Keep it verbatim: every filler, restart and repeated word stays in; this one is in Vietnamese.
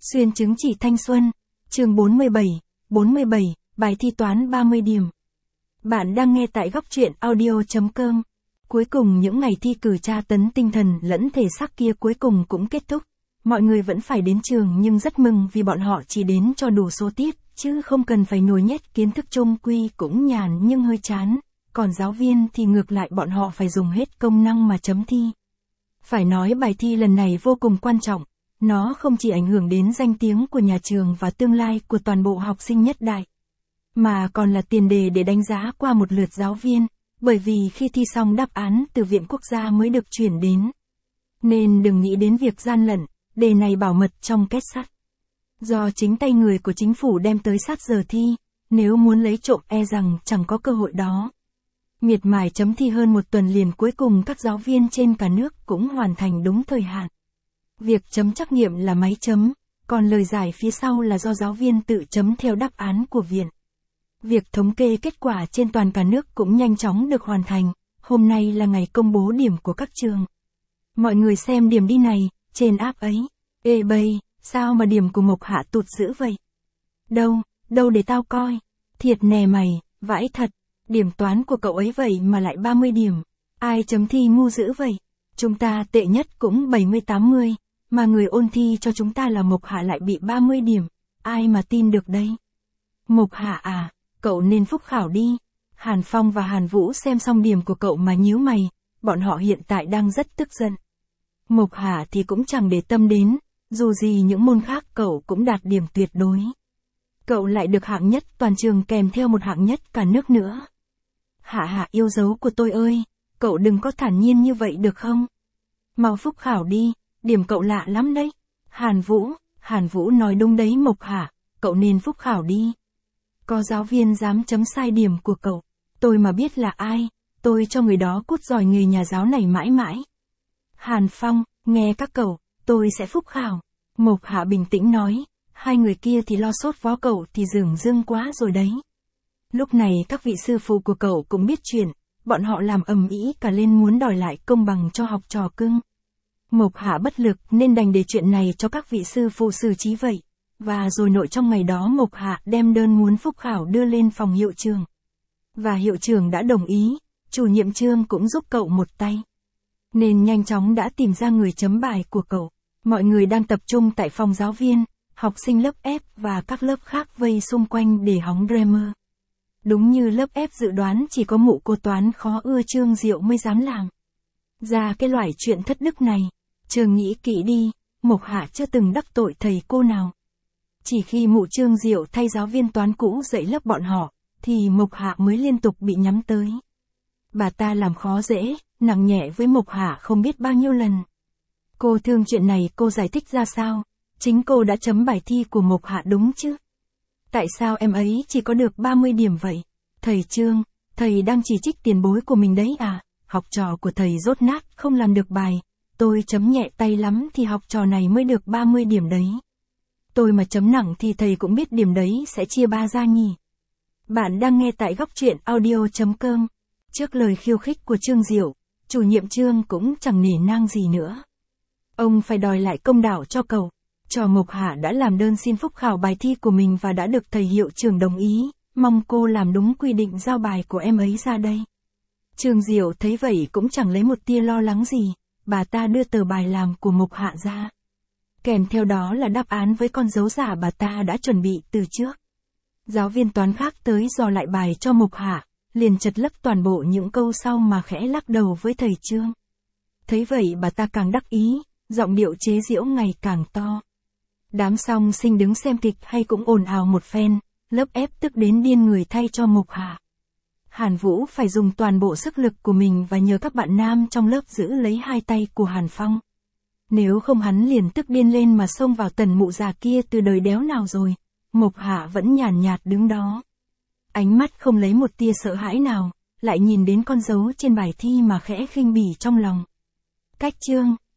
Xuyên chứng chỉ thanh xuân, chương bốn mươi bảy, bốn mươi bảy, bài thi toán ba mươi điểm. Bạn đang nghe tại góc truyện audio chấm com. Cuối cùng những ngày thi cử tra tấn tinh thần lẫn thể xác kia cuối cùng cũng kết thúc. Mọi người vẫn phải đến trường nhưng rất mừng vì bọn họ chỉ đến cho đủ số tiết, chứ không cần phải nhồi nhét kiến thức chung quy cũng nhàn nhưng hơi chán. Còn giáo viên thì ngược lại bọn họ phải dùng hết công năng mà chấm thi. Phải nói bài thi lần này vô cùng quan trọng. Nó không chỉ ảnh hưởng đến danh tiếng của nhà trường và tương lai của toàn bộ học sinh nhất đại, mà còn là tiền đề để đánh giá qua một lượt giáo viên, bởi vì khi thi xong đáp án từ Viện Quốc gia mới được chuyển đến. Nên đừng nghĩ đến việc gian lận, đề này bảo mật trong két sắt. Do chính tay người của chính phủ đem tới sát giờ thi, nếu muốn lấy trộm e rằng chẳng có cơ hội đó. Miệt mài chấm thi hơn một tuần liền cuối cùng các giáo viên trên cả nước cũng hoàn thành đúng thời hạn. Việc chấm trắc nghiệm là máy chấm, còn lời giải phía sau là do giáo viên tự chấm theo đáp án của viện. Việc thống kê kết quả trên toàn cả nước cũng nhanh chóng được hoàn thành, hôm nay là ngày công bố điểm của các trường. Mọi người xem điểm đi này, trên app ấy. Ê bây, sao mà điểm của Mộc Hạ tụt dữ vậy? Đâu, đâu để tao coi. Thiệt nè mày, vãi thật, điểm toán của cậu ấy vậy mà lại ba mươi điểm. Ai chấm thi ngu dữ vậy? Chúng ta tệ nhất cũng bảy mươi tám mươi. Mà người ôn thi cho chúng ta là Mộc Hạ lại bị ba mươi điểm, ai mà tin được đây? Mộc Hạ à, cậu nên phúc khảo đi. Hàn Phong và Hàn Vũ xem xong điểm của cậu mà nhíu mày, bọn họ hiện tại đang rất tức giận. Mộc Hạ thì cũng chẳng để tâm đến, dù gì những môn khác cậu cũng đạt điểm tuyệt đối. Cậu lại được hạng nhất toàn trường kèm theo một hạng nhất cả nước nữa. Hạ Hạ yêu dấu của tôi ơi, cậu đừng có thản nhiên như vậy được không? Mau phúc khảo đi. Điểm cậu lạ lắm đấy. Hàn Vũ, Hàn Vũ nói đúng đấy Mộc Hạ, cậu nên phúc khảo đi. Có giáo viên dám chấm sai điểm của cậu, tôi mà biết là ai, tôi cho người đó cút giỏi nghề nhà giáo này mãi mãi. Hàn Phong, nghe các cậu, tôi sẽ phúc khảo. Mộc Hạ bình tĩnh nói, hai người kia thì lo sốt vó cậu thì dửng dưng quá rồi đấy. Lúc này các vị sư phụ của cậu cũng biết chuyện, bọn họ làm ầm ĩ cả lên muốn đòi lại công bằng cho học trò cưng. Mộc Hạ bất lực nên đành để chuyện này cho các vị sư phụ xử trí vậy. Và rồi nội trong ngày đó Mộc Hạ đem đơn muốn phúc khảo đưa lên phòng hiệu trưởng. Và hiệu trưởng đã đồng ý, chủ nhiệm chương cũng giúp cậu một tay. Nên nhanh chóng đã tìm ra người chấm bài của cậu. Mọi người đang tập trung tại phòng giáo viên, học sinh lớp F và các lớp khác vây xung quanh để hóng drama. Đúng như lớp F dự đoán chỉ có mụ cô toán khó ưa Trương Diệu mới dám làm ra cái loại chuyện thất đức này. Trường nghĩ kỹ đi, Mộc Hạ chưa từng đắc tội thầy cô nào. Chỉ khi mụ Trương Diệu thay giáo viên toán cũ dạy lớp bọn họ, thì Mộc Hạ mới liên tục bị nhắm tới. Bà ta làm khó dễ, nặng nhẹ với Mộc Hạ không biết bao nhiêu lần. Cô thương chuyện này cô giải thích ra sao? Chính cô đã chấm bài thi của Mộc Hạ đúng chứ? Tại sao em ấy chỉ có được ba mươi điểm vậy? Thầy Trương, thầy đang chỉ trích tiền bối của mình đấy à? Học trò của thầy dốt nát không làm được bài. Tôi chấm nhẹ tay lắm thì học trò này mới được ba mươi điểm đấy. Tôi mà chấm nặng thì thầy cũng biết điểm đấy sẽ chia ba ra nhỉ. Bạn đang nghe tại góc truyện audio chấm com. Trước lời khiêu khích của Trương Diệu, chủ nhiệm Trương cũng chẳng nể nang gì nữa. Ông phải đòi lại công đạo cho cậu. Trò Mộc Hạ đã làm đơn xin phúc khảo bài thi của mình và đã được thầy hiệu trưởng đồng ý, mong cô làm đúng quy định giao bài của em ấy ra đây. Trương Diệu thấy vậy cũng chẳng lấy một tia lo lắng gì. Bà ta đưa tờ bài làm của Mộc Hạ ra. Kèm theo đó là đáp án với con dấu giả bà ta đã chuẩn bị từ trước. Giáo viên toán khác tới dò lại bài cho Mộc Hạ, liền chật lấp toàn bộ những câu sau mà khẽ lắc đầu với thầy Trương. Thấy vậy bà ta càng đắc ý, giọng điệu chế giễu ngày càng to. Đám song sinh đứng xem kịch hay cũng ồn ào một phen, lớp ép tức đến điên người thay cho Mộc Hạ. Hàn Vũ phải dùng toàn bộ sức lực của mình và nhờ các bạn nam trong lớp giữ lấy hai tay của Hàn Phong. Nếu không hắn liền tức điên lên mà xông vào tần mụ già kia từ đời đéo nào rồi. Mộc Hạ vẫn nhàn nhạt đứng đó. Ánh mắt không lấy một tia sợ hãi nào, lại nhìn đến con dấu trên bài thi mà khẽ khinh bỉ trong lòng. Cách Trương,